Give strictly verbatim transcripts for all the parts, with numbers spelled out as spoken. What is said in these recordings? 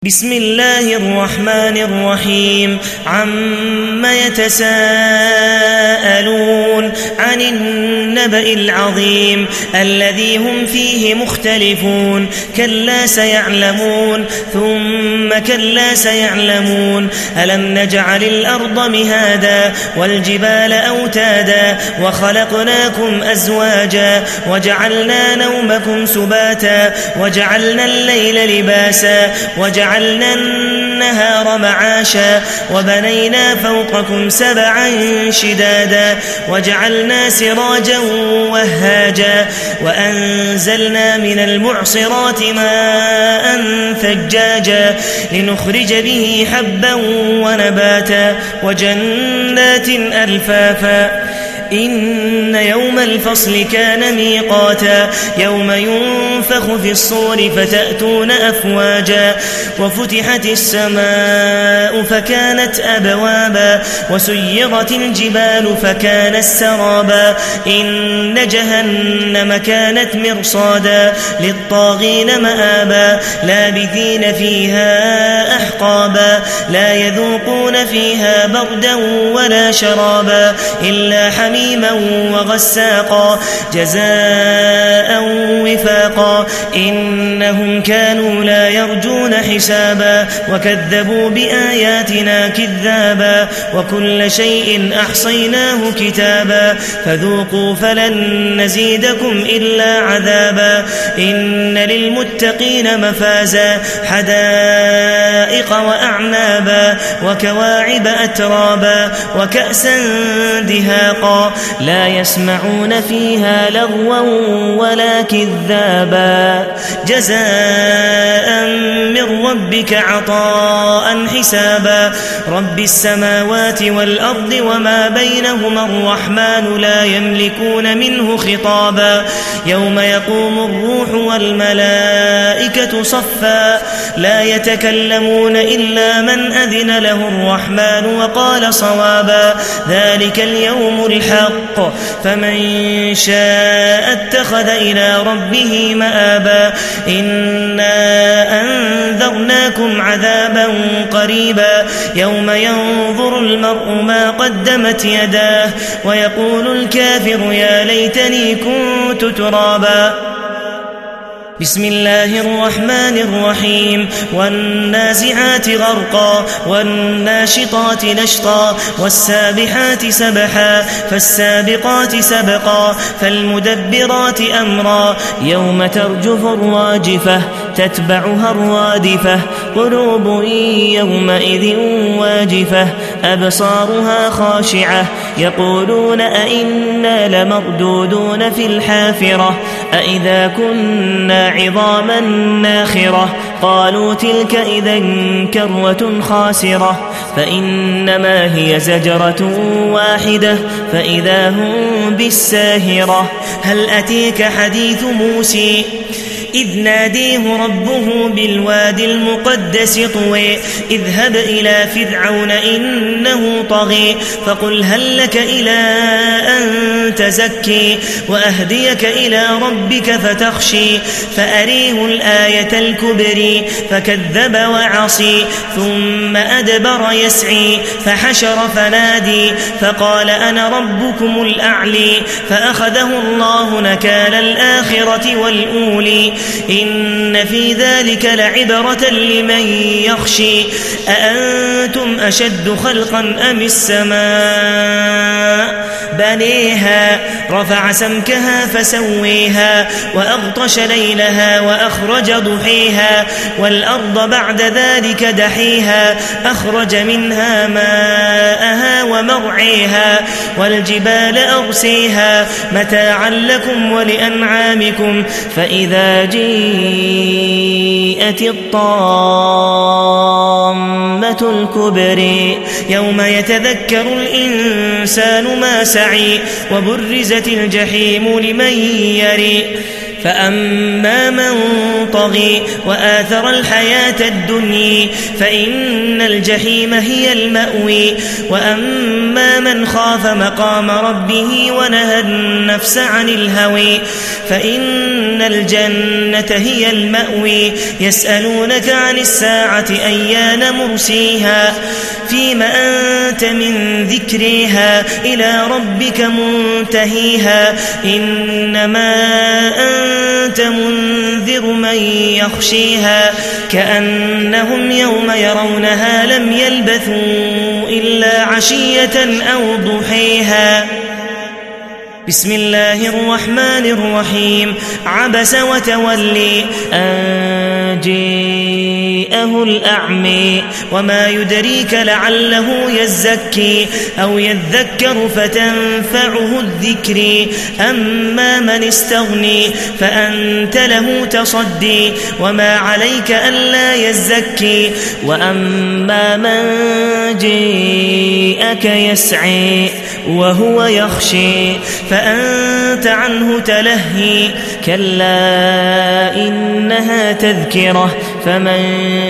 بسم الله الرحمن الرحيم عم يتساءلون عن النبأ العظيم الذي هم فيه مختلفون كلا سيعلمون ثم كلا سيعلمون ألم نجعل الأرض مهادا والجبال أوتادا وخلقناكم أزواجا وجعلنا نومكم سباتا وجعلنا الليل لباسا وجعلنا وجعلنا النهار معاشا وبنينا فوقكم سبعا شدادا وجعلنا سراجا وهاجا وأنزلنا من المعصرات ماء ثجاجا لنخرج به حبا ونباتا وجنات ألفافا إن يوم الفصل كان ميقاتا يوم ينفخ في الصور فتأتون أفواجا وفتحت السماء فكانت أبوابا وسيرت الجبال فكانت سرابا إن جهنم كانت مرصادا للطاغين مآبا لابثين فيها أحقابا لا يذوقون فيها بردا ولا شرابا إلا حميما وغساقا جزاء وفاقا إنهم كانوا لا يرجون حسابا وكذبوا بآياتنا كذابا وكل شيء أحصيناه كتابا فذوقوا فلن نزيدكم إلا عذابا إن للمتقين مفازا حدائق وأعنابا وكواعب أترابا وكأسا دهاقا لا يسمعون فيها لغوا ولا كذابا جزاء من ربك عطاء حسابا رب السماوات والأرض وما بينهما الرحمن لا يملكون منه خطابا يوم يقوم الروح والملائكة صفا لا يتكلمون إلا من أذن له الرحمن وقال صوابا ذلك اليوم الحق فمن شاء اتخذ إلى ربه مآبا إنا أنذرناكم عذابا قريبا يوم ينظر المرء ما قدمت يداه ويقول الكافر يا ليتني كنت ترابا بسم الله الرحمن الرحيم والنازعات غرقا والناشطات نشطا والسابحات سبحا فالسابقات سبقا فالمدبرات أمرا يوم ترجف الراجفة تتبعها الرادفة قلوب يومئذ واجفة أبصارها خاشعة يقولون أئنا لمردودون في الحافرة أئذا كنا عظاما ناخرة قالوا تلك إذا كروة خاسرة فإنما هي زجرة واحدة فإذا هم بالساهرة هل أتيك حديث موسى إذ ناديه ربه بالوادي المقدس طوى اذهب إلى فرعون إنه طغى فقل هل لك إلى أن تزكي وأهديك إلى ربك فتخشي فأريه الآية الكبرى فكذب وعصي ثم أدبر يسعي فحشر فنادي فقال أنا ربكم الأعلي فأخذه الله نكال الآخرة والأولي إن في ذلك لعبرة لمن يخشي أأنتم أشد خلقا أم السماء بنيها رفع سمكها فسويها وأغطش ليلها وأخرج ضحيها والأرض بعد ذلك دحيها أخرج منها ماءها ومرعيها والجبال أرسيها متاعا لكم ولأنعامكم فإذا جيءت الطامة الكبرى يوم يتذكر الإنسان ما سعي وبرزت الجحيم لمن يري فأما من طغي وآثر الحياة الدنيا فإن الجحيم هي المأوي وأما من خاف مقام ربه ونهى النفس عن الهوى فإن الجنة هي المأوي يسألونك عن الساعة أيان مرسيها فيما أنت من ذكرها إلى ربك منتهيها إنما أنت منذر من يخشيها كأنهم يوم يرونها لم يلبثوا إلا عشية أو ضحيها. بسم الله الرحمن الرحيم. عبس وتولي أن جاءه الأعمى وما يدريك لعله يزكي أو يذكر فتنفعه الذكر أما من استغني فأنت له تصدي وما عليك ألا يزكي وأما من جاءك يسعي وهو يخشي فأنت عنه تلهي كلا إنها تذكرة فمن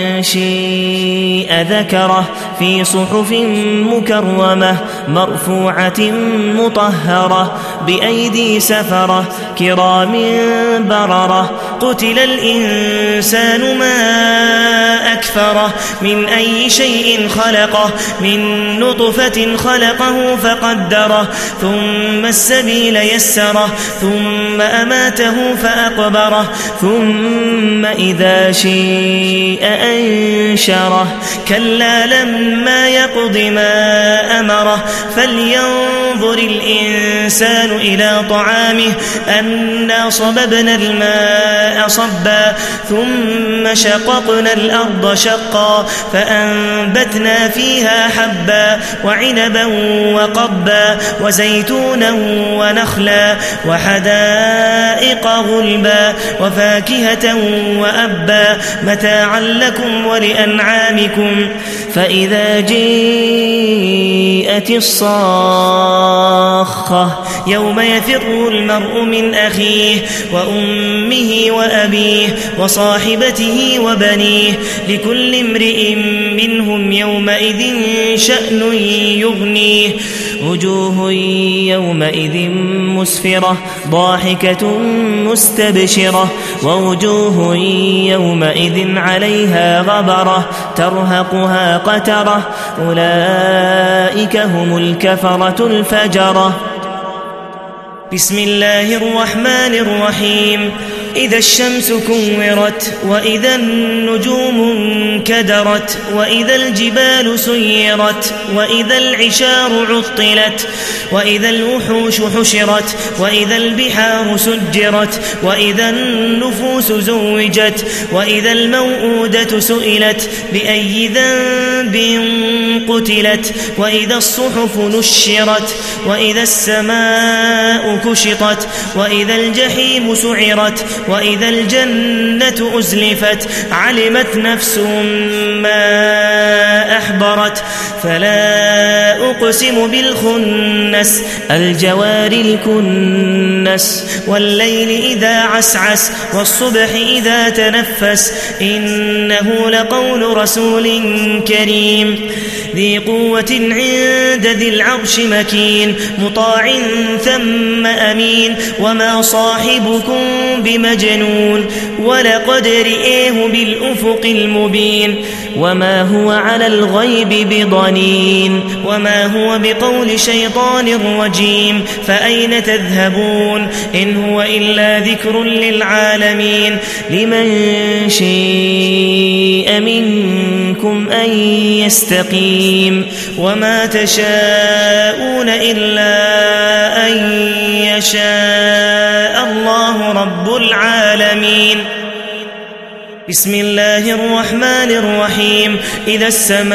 شاء ذكره في صحف مكرمة مرفوعة مطهرة بأيدي سفرة كرام بررة قتل الإنسان ما أكفره من أي شيء خلقه من نطفة خلقه فقدره ثم السبيل يسره ثم أماته فأقبره ثم إذا شيء أنشره كلا لما يقض ما أمره فلينظر الإنسان إلى طعامه أنا صببنا الماء صبا ثم شققنا الأرض شقا فأنبتنا فيها حبا وعنبا وقبا وزيتونا ونخلا وحدائق غلبا وفاكهة وأبا متاعا لكم ولأنعامكم فإذا جاءت الصاخة يوم يفر المرء من أخيه وأمه وأبيه وصاحبته وبنيه لكل امرئ منهم يومئذ شأن يغنيه وجوه يومئذ مسفرة ضاحكة مستبشرة ووجوه يومئذ عليها غبرة ترهقها قترة أولئك هم الكفرة الفجرة. بسم الله الرحمن الرحيم. إذا الشمس كورت وإذا النجوم انكدرت وإذا الجبال سيرت وإذا العشار عطلت وإذا الوحوش حشرت وإذا البحار سجرت وإذا النفوس زوجت وإذا الموءودة سئلت بأي ذنب قتلت وإذا الصحف نشرت وإذا السماء كشطت وإذا الجحيم سعرت وإذا الجنة أزلفت علمت نفس ما أحضرت فلا أقسم بالخنس الجوار الكنس والليل إذا عسعس والصبح إذا تنفس إنه لقول رسول كريم ذي قوة عند ذي العرش مكين مطاع ثم أمين وما صاحبكم بمجنون ولقد رئيه بالأفق المبين وما هو على الغيب بضنين وما هو بقول شيطان رجيم فأين تذهبون إن هو إلا ذكر للعالمين لمن شاء منكم أن يستقيم وما تشاءون إلا أن يشاء الله رب العالمين. بسم الله الرحمن الرحيم إذا السماء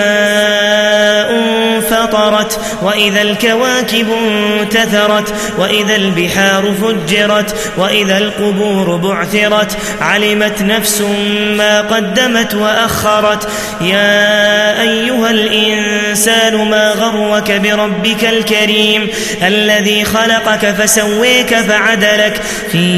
انفطرت وإذا الكواكب انتثرت وإذا البحار فجرت وإذا القبور بعثرت علمت نفس ما قدمت وأخرت يا أيها الإنسان ما غرك بربك الكريم الذي خلقك فسويك فعدلك في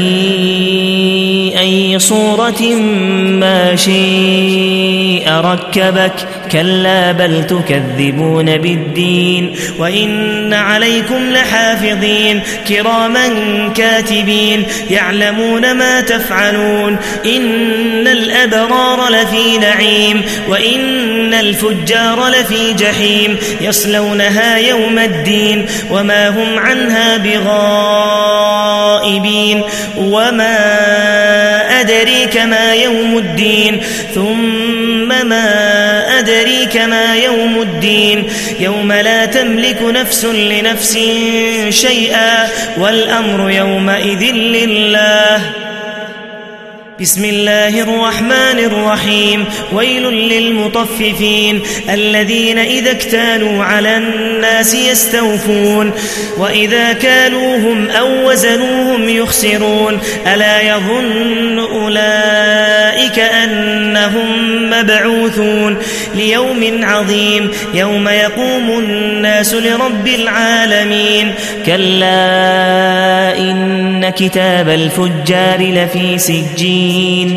أي صورة ما شيء ركبك كلا بل تكذبون بالدين وإن عليكم لحافظين كراما كاتبين يعلمون ما تفعلون إن الأبرار لفي نعيم وإن الفجار لفي جحيم يصلونها يوم الدين وما هم عنها بغائبين وما أدريك ما يوم الدين ثم ما أدريك ما يوم الدين يوم لا تملك نفس لنفس شيئا والأمر يومئذ لله بسم الله الرحمن الرحيم ويل للمطففين الذين إذا اكتالوا على الناس يستوفون وإذا كالوهم أو وزنوهم يخسرون ألا يظن أولئك أنهم مبعوثون ليوم عظيم يوم يقوم الناس لرب العالمين كلا إن كتاب الفجار لفي سجين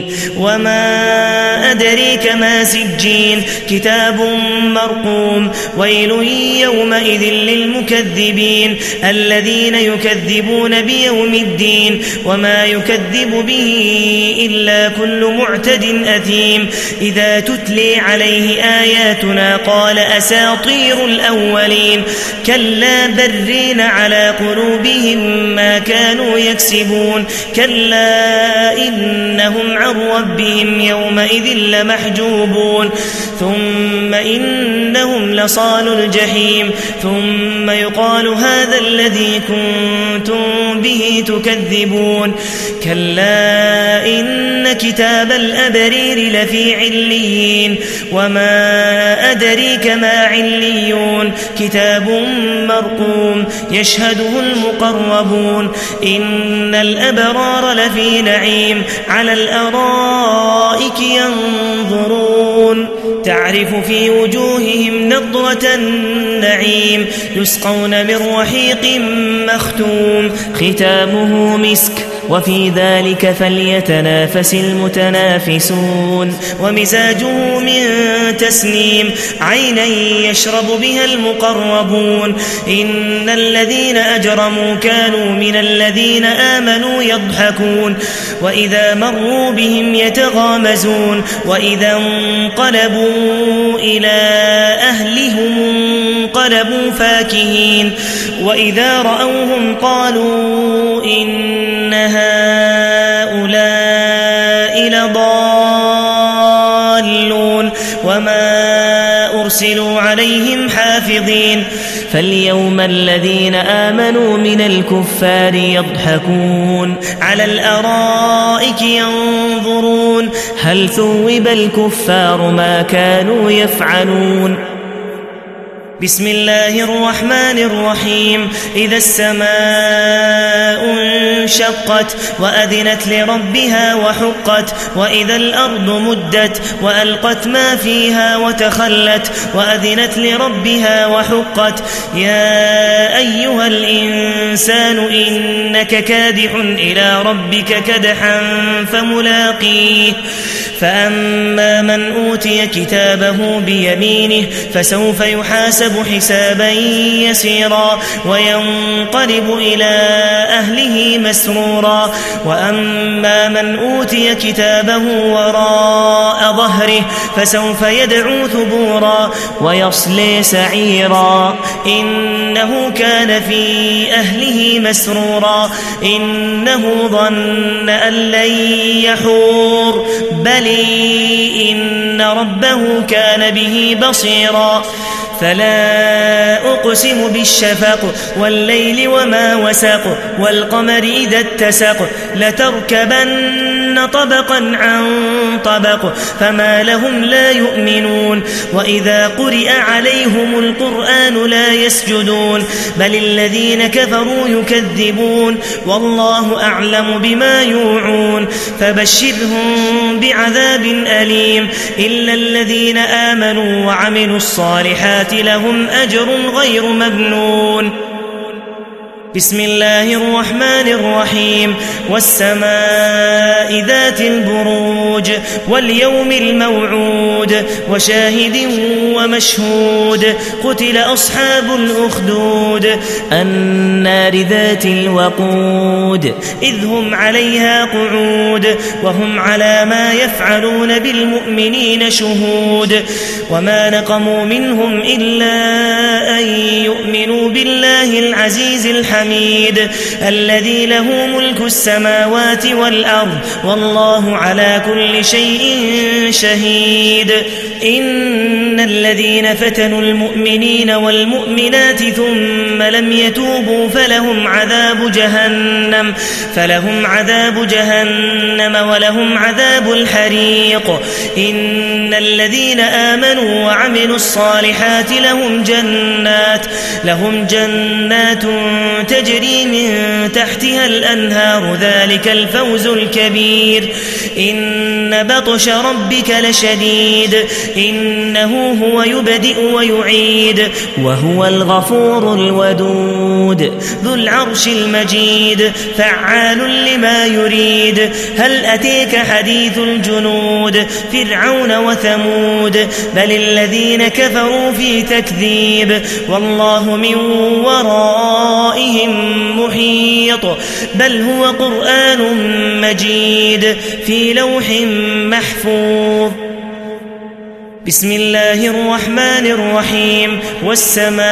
وما أدريك ما سجين كتاب مرقوم ويل يومئذ للمكذبين الذين يكذبون بيوم الدين وما يكذب به إلا كل معتد أثيم إذا تتلي عليه آياتنا قال أساطير الأولين كلا برين على قلوبهم ما كانوا يكسبون كلا إن إنهم عن ربهم يومئذ لمحجوبون ثم إنهم لصال الجحيم ثم يقال هذا الذي كنتم به تكذبون كلا إن كتاب الأبرير لفي عليين وما أدريك ما عليون كتاب مرقوم يشهده المقربون إن الأبرار لفي نعيم على الأرائك ينظرون تعرف في وجوههم نضرة النعيم يسقون من رحيق مختوم ختامه مسك وفي ذلك فليتنافس المتنافسون ومزاجه من تسنيم عينا يشرب بها المقربون إن الذين أجرموا كانوا من الذين آمنوا يضحكون وإذا مروا بهم يتغامزون وإذا انقلبوا إلى أهلهم انقلبوا فاكهين وإذا رأوهم قالوا إن هؤلاء لضالون وما أرسلوا عليهم حافظين فاليوم الذين آمنوا من الكفار يضحكون على الأرائك ينظرون هل ثوب الكفار ما كانوا يفعلون بسم الله الرحمن الرحيم إذا السماء انشقت وأذنت لربها وحقت وإذا الأرض مدت وألقت ما فيها وتخلت وأذنت لربها وحقت يا أيها الإنسان إنك كادح إلى ربك كدحا فملاقيه فأما من أوتي كتابه بيمينه فسوف يحاسب حسابا يسيرا وينقلب إلى أهله مسرورا وأما من أوتي كتابه وراء ظهره فسوف يدعو ثبورا ويصلي سعيرا إنه كان في أهله مسرورا إنه ظن أن لن يحور بل إن ربه كان به بصيرا فلا أقسم بالشفق والليل وما وسق والقمر إذا اتسق لتركبن ليركبن طبقا عن طبق فما لهم لا يؤمنون وإذا قرئ عليهم القرآن لا يسجدون بل الذين كفروا يكذبون والله أعلم بما يوعون فبشرهم بعذاب أليم إلا الذين آمنوا وعملوا الصالحات لهم أجر غير ممنون. بسم الله الرحمن الرحيم والسماء ذات البروج واليوم الموعود وشاهد ومشهود قتل أصحاب الأخدود النار ذات الوقود إذ هم عليها قعود وهم على ما يفعلون بالمؤمنين شهود وما نقموا منهم إلا أن يؤمنوا بالله العزيز الحميد حميد الذي له ملك السماوات والأرض والله على كل شيء شهيد. إن الذين فتنوا المؤمنين والمؤمنات ثم لم يتوبوا فلهم عذاب جهنم فلهم عذاب جهنم ولهم عذاب الحريق. إن الذين آمنوا وعملوا الصالحات لهم جنات لهم جنات تجري من تحتها الأنهار ذلك الفوز الكبير. إن بطش ربك لشديد إنه هو يبدئ ويعيد وهو الغفور الودود ذو العرش المجيد فعال لما يريد. هل أتيك حديث الجنود فرعون وثمود بل الذين كفروا في تكذيب والله من ورائهم محيط بل هو قرآن مجيد في لوح محفوظ. بسم الله الرحمن الرحيم والسماء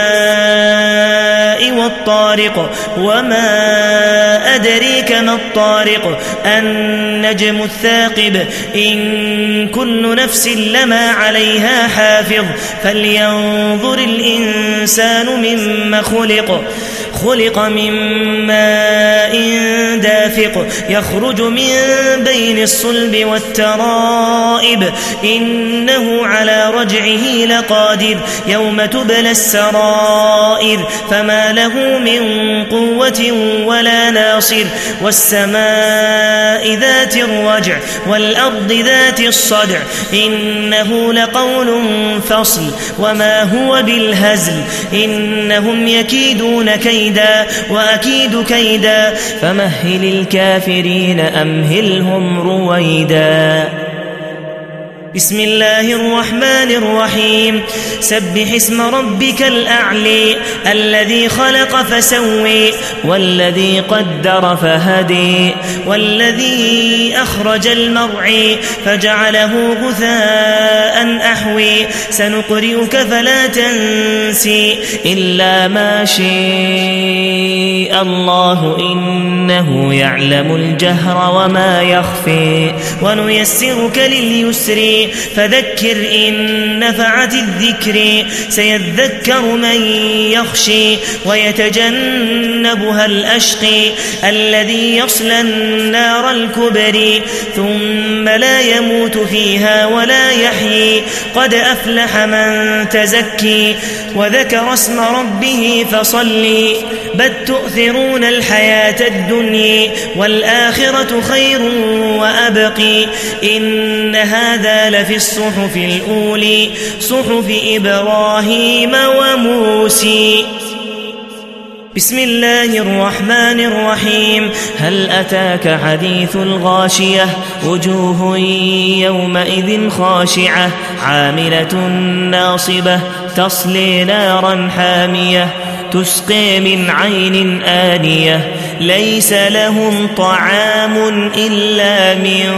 والطارق وما أدريك ما الطارق النجم الثاقب إن كل نفس لما عليها حافظ فلينظر الإنسان مما خلق خلق من ماء دافق يخرج من بين الصلب والترائب إنه على رجعه لقادر يوم تبلى السرائر فما له من قوة ولا ناصر. والسماء ذات الرجع والأرض ذات الصدع إنه لقول فصل وما هو بالهزل إنهم يكيدون كيدا وأكيد كيدا فمهل الكافرين أمهلهم رويدا. بسم الله الرحمن الرحيم سبح اسم ربك الأعلي الذي خلق فسوي والذي قدر فهدي والذي أخرج المرعي فجعله غثاء أحوي سنقرئك فلا تنسي إلا ما شاء الله إنه يعلم الجهر وما يخفي ونيسرك لليسر فذكر إن نفعت الذكر سيذكر من يخشي ويتجنبها الأشقي الذي يصلى النار الكبري ثم لا يموت فيها ولا يحيي قد أفلح من تزكي وذكر اسم ربه فصلي بل تؤثرون الحياة الدنيا والآخرة خير وأبقي إن هذا لفي الصحف الأولي صحف إبراهيم وموسى. بسم الله الرحمن الرحيم هل أتاك حديث الغاشية وجوه يومئذ خاشعة عاملة ناصبة تصلي نارا حامية تسقي من عين آنية ليس لهم طعام إلا من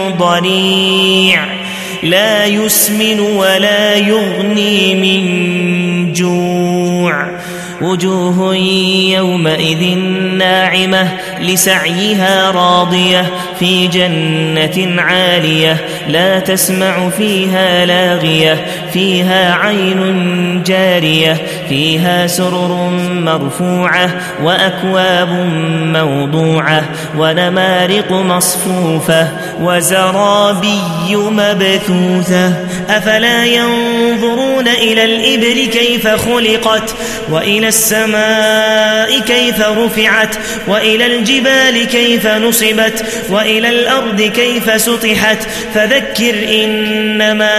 ضريع لا يسمن ولا يغني من جوع وجوه يومئذ ناعمة لسعيها راضية في جنة عالية لا تسمع فيها لاغية فيها عين جارية فيها سرر مرفوعة وأكواب موضوعة ونمارق مصفوفة وزرابي مبثوثة أفلا ينظرون إلى الإبل كيف خلقت وإلى السماء كيف رفعت وإلى الجبال كيف نصبت وإلى الأرض كيف سطحت فذكر إنما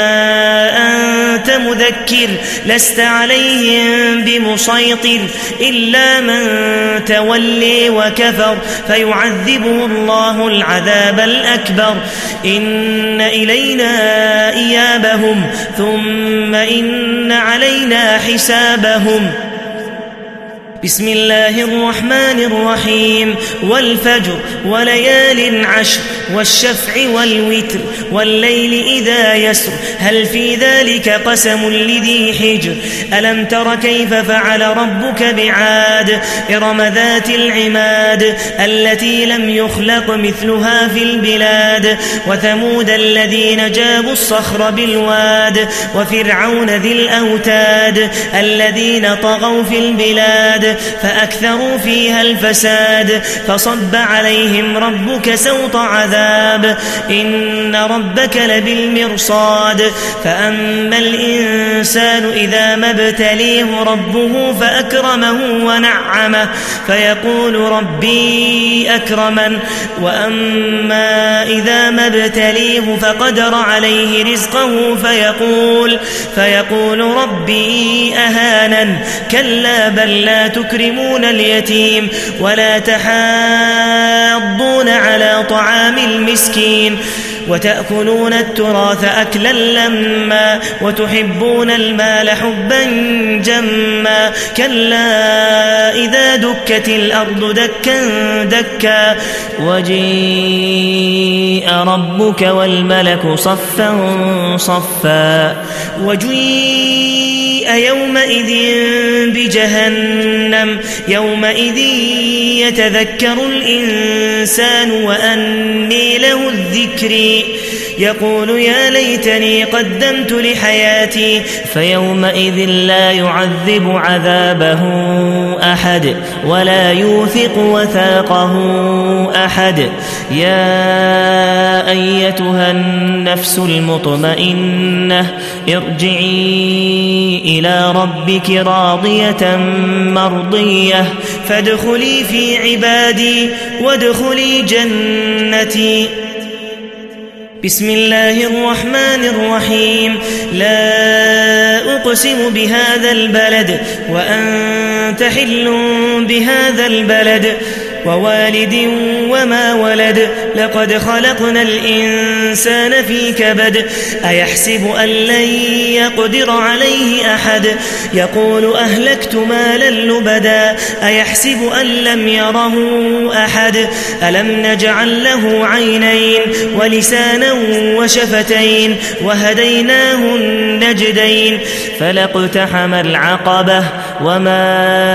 أنت مذكر لست عليهم بمسيطر إلا من تولي وكفر فيعذبه الله العذاب الأكبر إن إلينا إيابهم ثم إن علينا حسابهم بسم الله الرحمن الرحيم والفجر وليال عشر والشفع والوتر والليل إذا يسر هل في ذلك قسم لذي حجر ألم تر كيف فعل ربك بعاد إرم ذات العماد التي لم يخلق مثلها في البلاد وثمود الذين جابوا الصخر بالواد وفرعون ذي الأوتاد الذين طغوا في البلاد فأكثروا فيها الفساد فصب عليهم ربك سوط عذاب إن ربك لبالمرصاد فأما الإنسان إذا ما ابتليه ربه فأكرمه ونعمه فيقول ربي أكرمن وأما إذا ما ابتليه فقدر عليه رزقه فيقول, فيقول ربي أهانن كلا بل لا تكرمون اليتيم ولا تحاضون على طعام المسكين وتأكلون التراث أكلا لما وتحبون المال حبا جما كلا إذا دكت الأرض دكا دكا وجيء ربك والملك صفا صفا وجيء يومئذ بجهنم يومئذ يتذكر الإنسان وأني له الذكر يقول يا ليتني قدمت لحياتي فيومئذ لا يعذب عذابه أحد ولا يوثق وثاقه أحد يا أيتها النفس المطمئنة ارجعي إلى ربك راضية مرضية فادخلي في عبادي وادخلي جنتي بسم الله الرحمن الرحيم لا أقسم بهذا البلد وأنت حل بهذا البلد ووالد وما ولد لقد خلقنا الإنسان في كبد أيحسب أن لن يقدر عليه أحد يقول أهلكت مالا لبدا أيحسب أن لم يره أحد ألم نجعل له عينين ولسانا وشفتين وهديناه النجدين فلاقتحم العقبة وما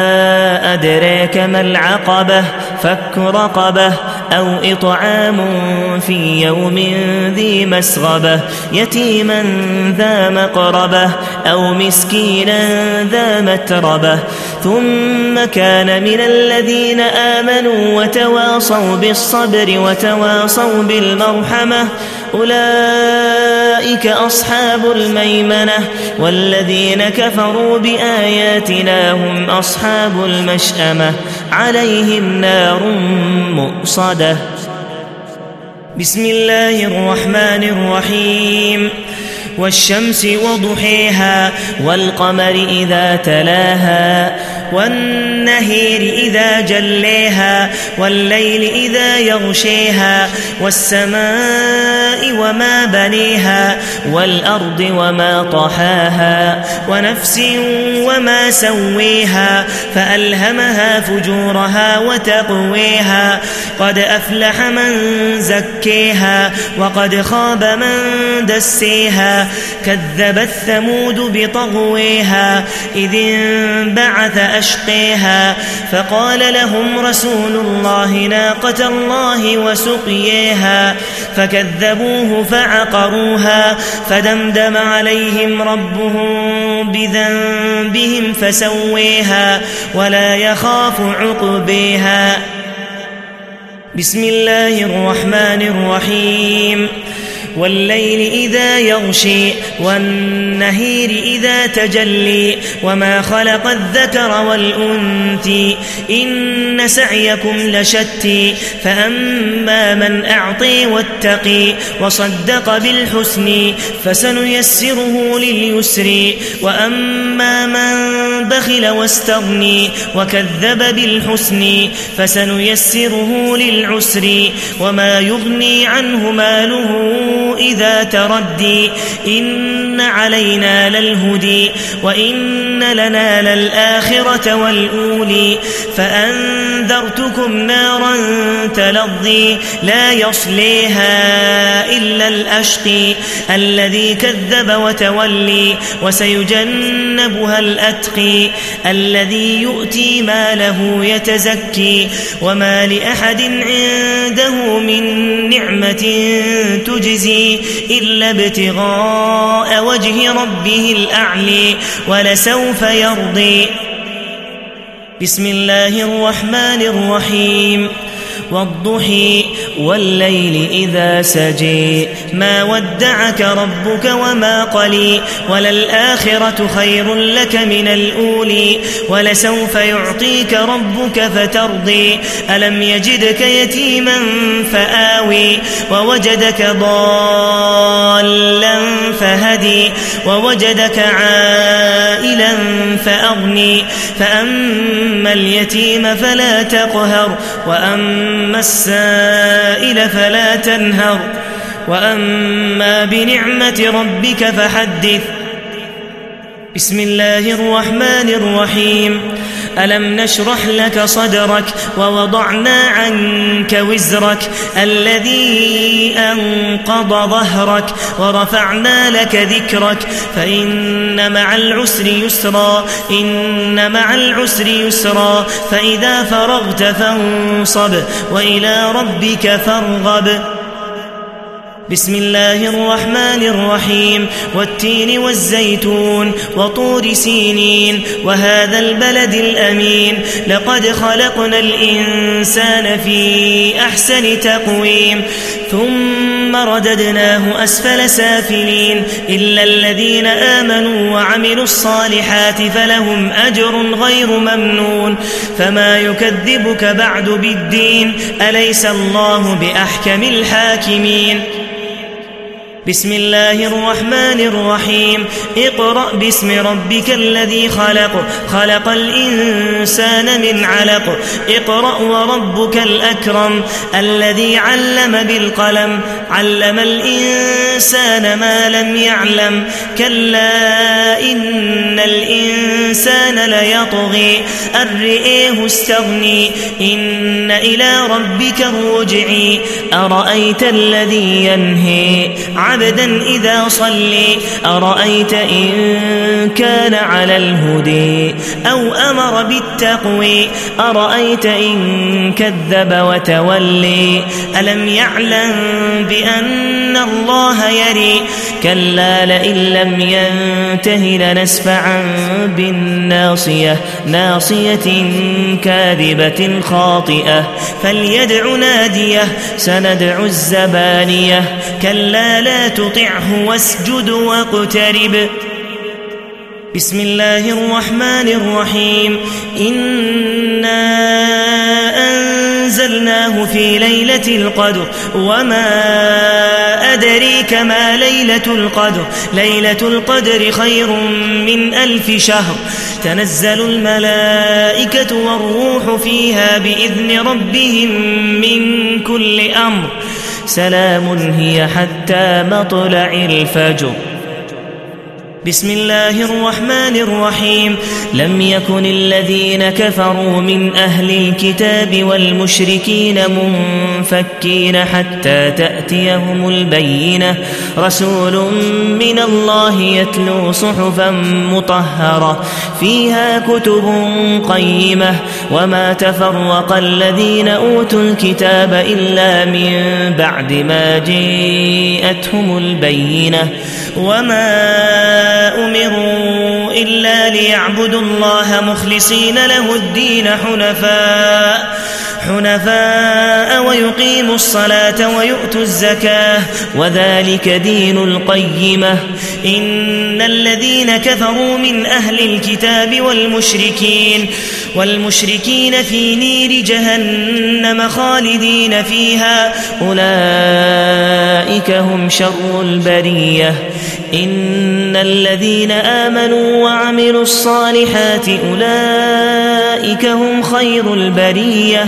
أدراك ما العقبة فك رقبة أو إطعام في يوم ذي مسغبة يتيما ذا مقربة أو مسكينا ذا متربة ثم كان من الذين آمنوا وتواصوا بالصبر وتواصوا بالمرحمة أولئك أصحاب الميمنة والذين كفروا بآياتنا هم أصحاب المشأمة عليهم نار مؤصدة بسم الله الرحمن الرحيم والشمس وضحيها والقمر إذا تلاها والنهر إذا جليها والليل إذا يغشيها والسماء وما بنيها والأرض وما طحاها ونفس وما سويها فألهمها فجورها وتقويها قد أفلح من زكيها وقد خاب من دسيها كذبت ثمود بطغويها إذ انبعث أشقيها. فقال لهم رسول الله ناقة الله وسقيها فكذبوه فعقروها فدمدم عليهم ربهم بذنبهم فسويها ولا يخاف عقبيها. بسم الله الرحمن الرحيم. والليل إذا يغشي والنهير إذا تجلي وما خلق الذكر والأنثى إن سعيكم لشتى. فأما من أعطي واتقي وصدق بالحسن فسنيسره لليسر. وأما من بخل واستغني وكذب بالحسن فسنيسره للعسر. وما يغني عنه ماله إذا تردي إن علينا للهدي وإن لنا للآخرة والأولي. فأنذرتكم نارا تلظي لا يصليها إلا الأشقي الذي كذب وتولي. وسيجنبها الأتقي الذي يؤتي ماله يتزكي. وما لأحد عنده من نعمة تجزي إلا ابتغاء وجه ربه الأعلي ولسوف يرضي. بسم الله الرحمن الرحيم. والضحى والليل إذا سجى ما ودعك ربك وما قلي. وللآخرة خير لك من الأولي ولسوف يعطيك ربك فترضي. ألم يجدك يتيما فآوي ووجدك ضالا فهدي ووجدك عائلا فأغني. فأما اليتيم فلا تقهر وأما السائل فلا تنهر وأما بنعمة ربك فحدث. بسم الله الرحمن الرحيم. ألم نشرح لك صدرك ووضعنا عنك وزرك الذي أنقض ظهرك ورفعنا لك ذكرك فإن مع العسر يسرا إن مع العسر يسرا. فإذا فرغت فانصب وإلى ربك فارغب. بسم الله الرحمن الرحيم. والتين والزيتون وطور سينين وهذا البلد الأمين. لقد خلقنا الإنسان في أحسن تقويم ثم رددناه أسفل سافلين إلا الذين آمنوا وعملوا الصالحات فلهم أجر غير ممنون. فما يكذبك بعد بالدين أليس الله بأحكم الحاكمين. بسم الله الرحمن الرحيم. اقرأ باسم ربك الذي خلق خلق الإنسان من علق. اقرأ وربك الأكرم الذي علم بالقلم علم الإنسان ما لم يعلم. كلا إن الإنسان ليطغي أن رآه استغني إن إلى ربك الرجع. أرأيت الذي ينهي عبدا إذا صلي أرأيت إن كان على الهدي أو أمر بالتقوي أرأيت إن كذب وتولي. ألم يعلم بأن الله يري كلا لئن لم ينته لنسفعا بالناصية ناصية كاذبة خاطئة فليدع ناديه سندع الزبانية. كلا لا تطعه واسجد واقترب. بسم الله الرحمن الرحيم. إنا أنزلناه في ليلة القدر وما أدريك ما ليلة القدر. ليلة القدر خير من ألف شهر. تنزل الملائكة والروح فيها بإذن ربهم من كل أمر. سلام هي حتى مطلع الفجر. بسم الله الرحمن الرحيم لم يكن الذين كفروا من أهل الكتاب والمشركين منفكين حتى تأتيهم البينة رسول من الله يتلو صحفا مطهرة فيها كتب قيمة وما تفرق الذين أوتوا الكتاب إلا من بعد ما جاءتهم البينة وما أمروا إلا ليعبدوا الله مخلصين له الدين حنفاء حنفاء ويقيموا الصلاة ويؤتوا الزكاة وذلك دين القيمة إن الذين كفروا من أهل الكتاب والمشركين والمشركين في نير جهنم خالدين فيها أولئك هم شر البرية إن الذين آمنوا وعملوا الصالحات أولئك هم خير البرية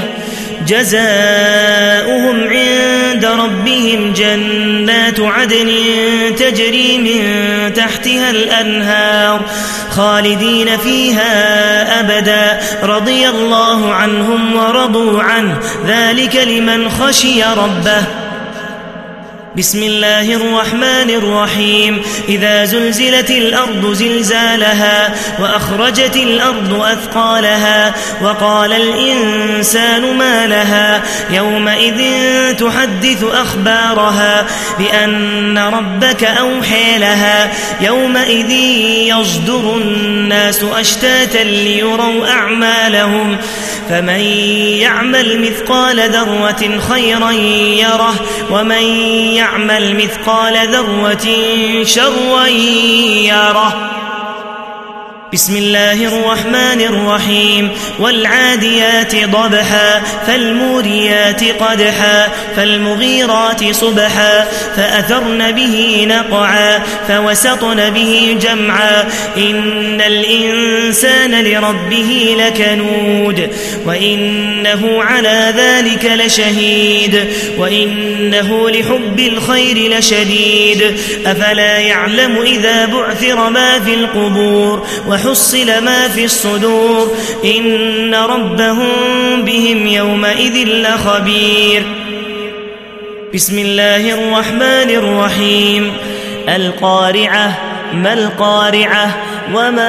جزاؤهم عند ربهم جنات عدن تجري من تحتها الأنهار خالدين فيها أبدا رضي الله عنهم ورضوا عنه ذلك لمن خشي ربه بسم الله الرحمن الرحيم إذا زلزلت الأرض زلزالها وأخرجت الأرض أثقالها وقال الإنسان ما لها يومئذ تحدث أخبارها بأن ربك أوحى لها يومئذ يصدر الناس أشتاتا ليروا أعمالهم فمن يعمل مثقال ذرة خيرا يره ومن يعمل مثقال ذرة شرا يره بسم الله الرحمن الرحيم والعاديات ضبحا فالموريات قدحا فالمغيرات صبحا فأثرن به نقعا فوسطن به جمعا إن الإنسان لربه لكنود وإنه على ذلك لشهيد وإنه لحب الخير لشديد أفلا يعلم إذا بعثر ما في القبور وحصل ما في الصدور إن ربهم بهم يومئذ لخبير بسم الله الرحمن الرحيم القارعة ما القارعة وما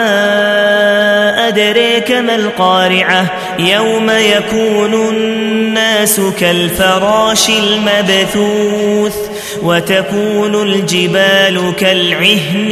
أدريك ما القارعة يوم يكون الناس كالفراش المبثوث وتكون الجبال كالعهن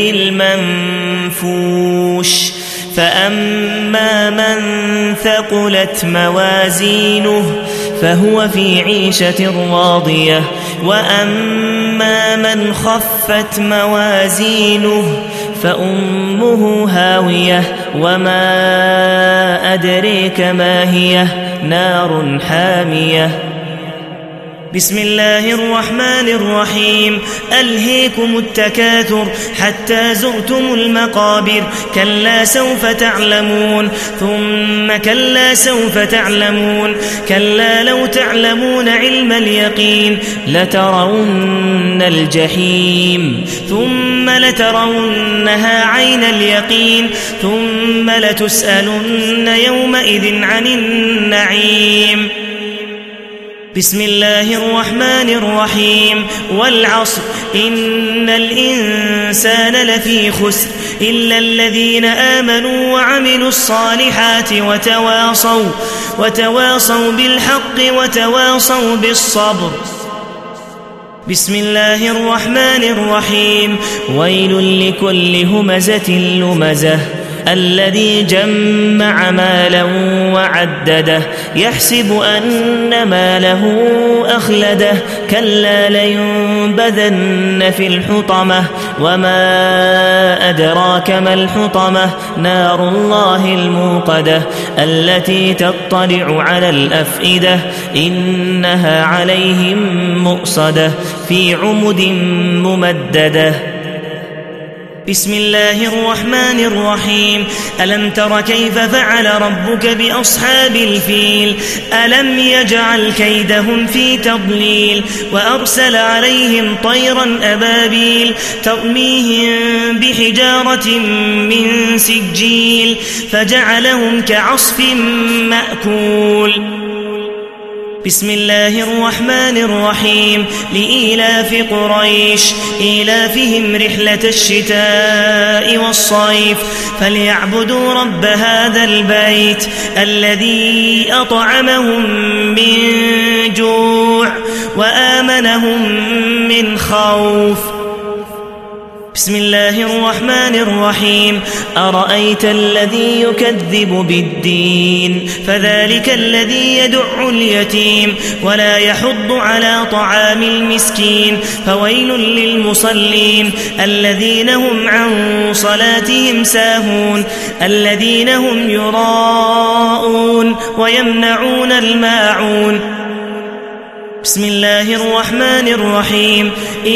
المنفوش فأما من ثقلت موازينه فهو في عيشة راضية وأما من خفت موازينه فأمه هاوية وما أدريك ما هي نار حامية بسم الله الرحمن الرحيم ألهيكم التكاثر حتى زرتم المقابر كلا سوف تعلمون ثم كلا سوف تعلمون كلا لو تعلمون علم اليقين لترون الجحيم ثم لترونها عين اليقين ثم لتسألن يومئذ عن النعيم بسم الله الرحمن الرحيم والعصر إن الإنسان لفي خسر إلا الذين آمنوا وعملوا الصالحات وتواصوا وتواصوا بالحق وتواصوا بالصبر بسم الله الرحمن الرحيم ويل لكل همزة لمزة الذي جمع مالا وعدده يحسب أن ماله أخلده كلا لينبذن في الحطمة وما أدراك ما الحطمة نار الله الموقدة التي تطلع على الأفئدة إنها عليهم مؤصدة في عمد ممددة بسم الله الرحمن الرحيم ألم تر كيف فعل ربك بأصحاب الفيل ألم يجعل كيدهم في تضليل وأرسل عليهم طيرا أبابيل ترميهم بحجارة من سجيل فجعلهم كعصف مأكول بسم الله الرحمن الرحيم لإيلاف قريش إيلافهم رحلة الشتاء والصيف فليعبدوا رب هذا البيت الذي أطعمهم من جوع وآمنهم من خوف بسم الله الرحمن الرحيم أرأيت الذي يكذب بالدين فذلك الذي يدع اليتيم ولا يحض على طعام المسكين فويل للمصلين الذين هم عن صلاتهم ساهون الذين هم يراءون ويمنعون الماعون بسم الله الرحمن الرحيم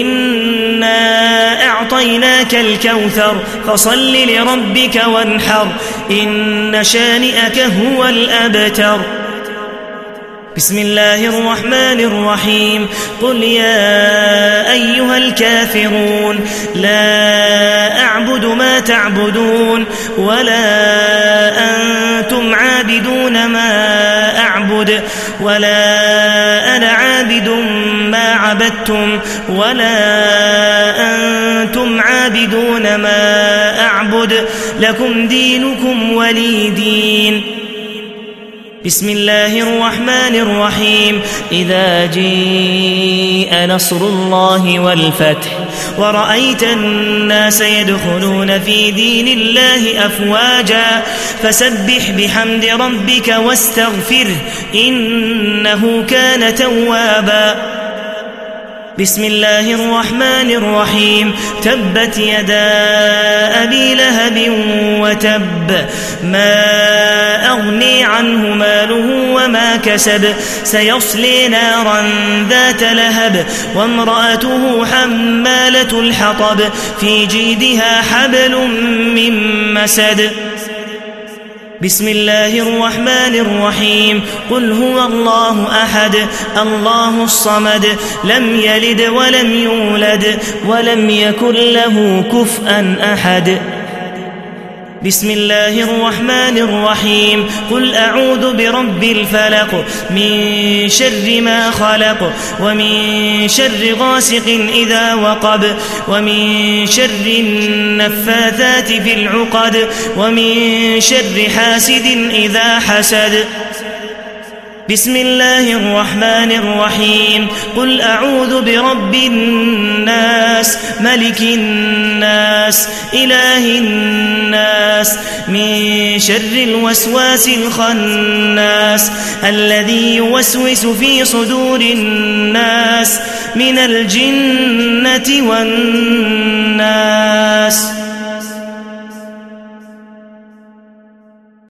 إنا أعطيناك الكوثر فصل لربك وانحر إن شانئك هو الأبتر بسم الله الرحمن الرحيم قل يا أيها الكافرون لا أعبد ما تعبدون ولا أنتم عابدون ما أعبد ولا أنا عابد ما عبدتم ولا أنتم عابدون ما أعبد لكم دينكم ولي دين بسم الله الرحمن الرحيم إذا جاء نصر الله والفتح ورأيت الناس يدخلون في دين الله أفواجا فسبح بحمد ربك واستغفره إنه كان توابا بسم الله الرحمن الرحيم تبت يدا أبي لهب وتب ما أغني عنه ماله وما كسب سيصلي نارا ذات لهب وامرأته حمالة الحطب في جيدها حبل من مسد بسم الله الرحمن الرحيم قل هو الله أحد الله الصمد لم يلد ولم يولد ولم يكن له كفءا أحد بسم الله الرحمن الرحيم قل أعوذ برب الفلق من شر ما خلق ومن شر غاسق إذا وقب ومن شر النفاثات في العقد ومن شر حاسد إذا حسد بسم الله الرحمن الرحيم قل أعوذ برب الناس ملك الناس إله الناس من شر الوسواس الخناس الذي يوسوس في صدور الناس من الجنة والناس